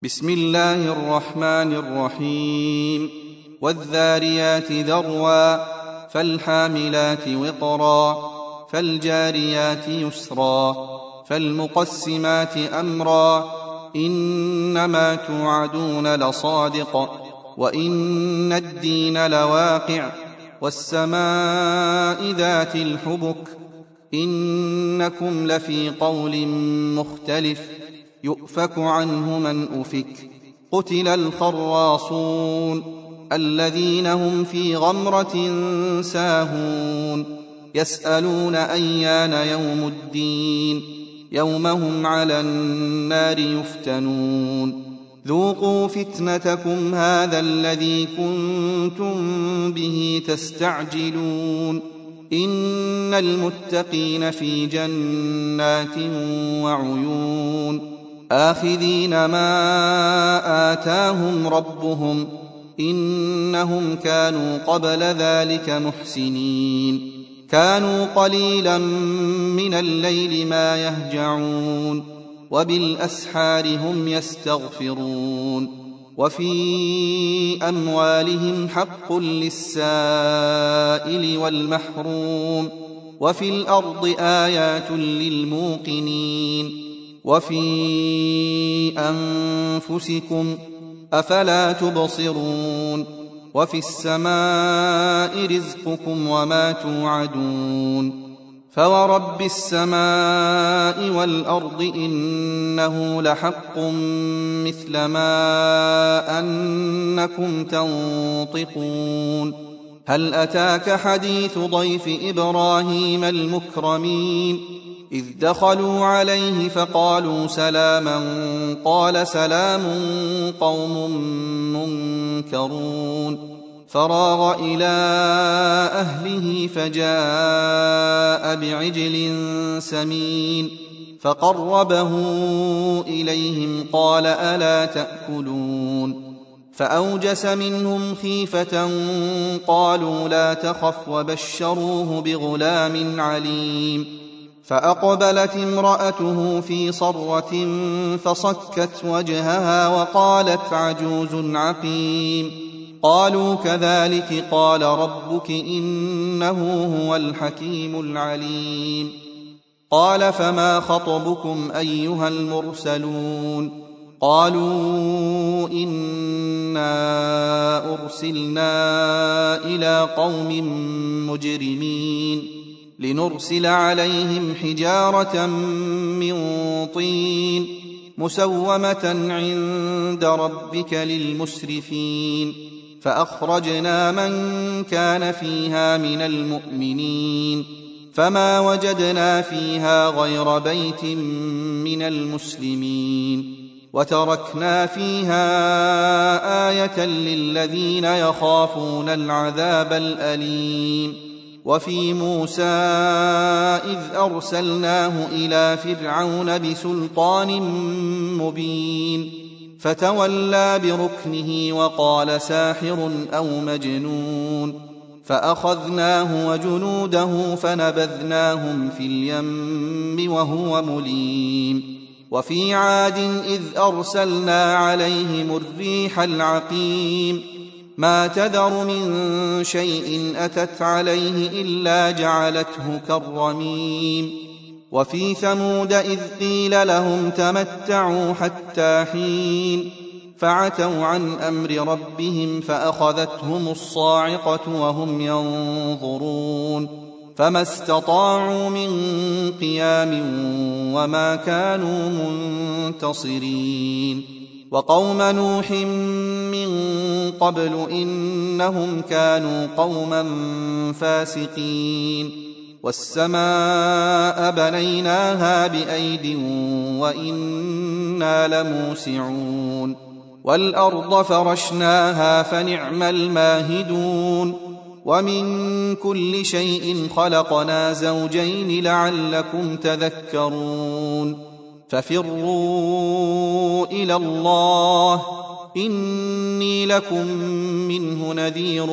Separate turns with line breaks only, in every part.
بسم الله الرحمن الرحيم. والذاريات ذروا فالحاملات وقرا فالجاريات يسرا فالمقسمات أمرا إنما توعدون لصادق وإن الدين لواقع والسماء ذات الحبك إنكم لفي قول مختلف يؤفك عنه من أفك قتل الخراصون الذين هم في غمرة ساهون يسألون أيان يوم الدين يوم هم على النار يفتنون ذوقوا فتنتكم هذا الذي كنتم به تستعجلون إن المتقين في جنات وعيون آخذين ما آتاهم ربهم إنهم كانوا قبل ذلك محسنين كانوا قليلا من الليل ما يهجعون وبالأسحار هم يستغفرون وفي أموالهم حق للسائل والمحروم وفي الأرض آيات للموقنين وفي أنفسكم أفلا تبصرون وفي السماء رزقكم وما توعدون فورب السماء والأرض إنه لحق مثل ما أنكم تنطقون هل أتاك حديث ضيف إبراهيم المكرمين إذ دخلوا عليه فقالوا سلاما قال سلام قوم منكرون فراغ إلى أهله فجاء بعجل سمين فقربه إليهم قال ألا تأكلون فأوجس منهم خيفة قالوا لا تخف وبشروه بغلام عليم فأقبلت امرأته في صرة فصكت وجهها وقالت عجوز عقيم قالوا كذلك قال ربك إنه هو الحكيم العليم قال فما خطبكم أيها المرسلون قالوا إنا أرسلنا إلى قوم مجرمين لنرسل عليهم حجارة من طين مسومة عند ربك للمسرفين فأخرجنا من كان فيها من المؤمنين فما وجدنا فيها غير بيت من المسلمين وتركنا فيها آية للذين يخافون العذاب الأليم وفي موسى إذ أرسلناه إلى فرعون بسلطان مبين فتولى بركنه وقال ساحر أو مجنون فأخذناه وجنوده فنبذناهم في اليم وهو مليم وفي عاد إذ أرسلنا عليهم الريح العقيم ما تذر من شيء أتت عليه إلا جعلته كالرميم وفي ثمود إذ قيل لهم تمتعوا حتى حين فعتوا عن أمر ربهم فأخذتهم الصاعقة وهم ينظرون فما استطاعوا من قيام وما كانوا منتصرين وقوم نوح من قبل إنهم كانوا قوما فاسقين والسماء بنيناها بأيد وإنا لموسعون والأرض فرشناها فنعم الماهدون ومن كل شيء خلقنا زوجين لعلكم تذكرون ففروا إلى الله إني لكم منه نذير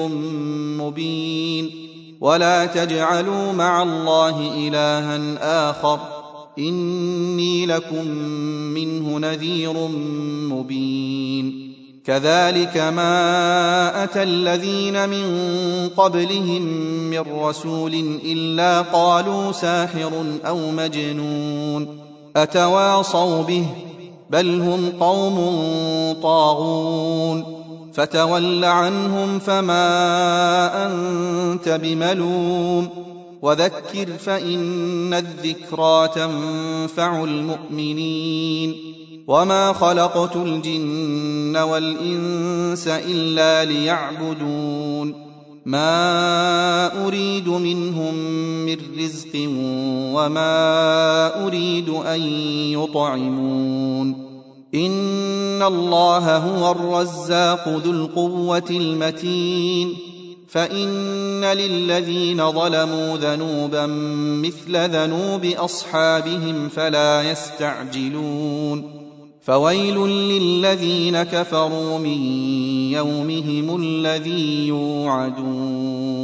مبين ولا تجعلوا مع الله إلها آخر إني لكم منه نذير مبين كذلك ما أتى الذين من قبلهم من رسول إلا قالوا ساحر أو مجنون أتواصوا به بل هم قوم طاغون فتول عنهم فما أنت بملوم وذكر فإن الذكرى تنفع المؤمنين وما خلقت الجن والإنس إلا ليعبدون ما أريد منهم من رزق وما أريد أن يطعمون إن الله هو الرزاق ذو القوة المتين فإن للذين ظلموا ذنوبا مثل ذنوب أصحابهم فلا يستعجلون فويل للذين كفروا من يومهم الذي يوعدون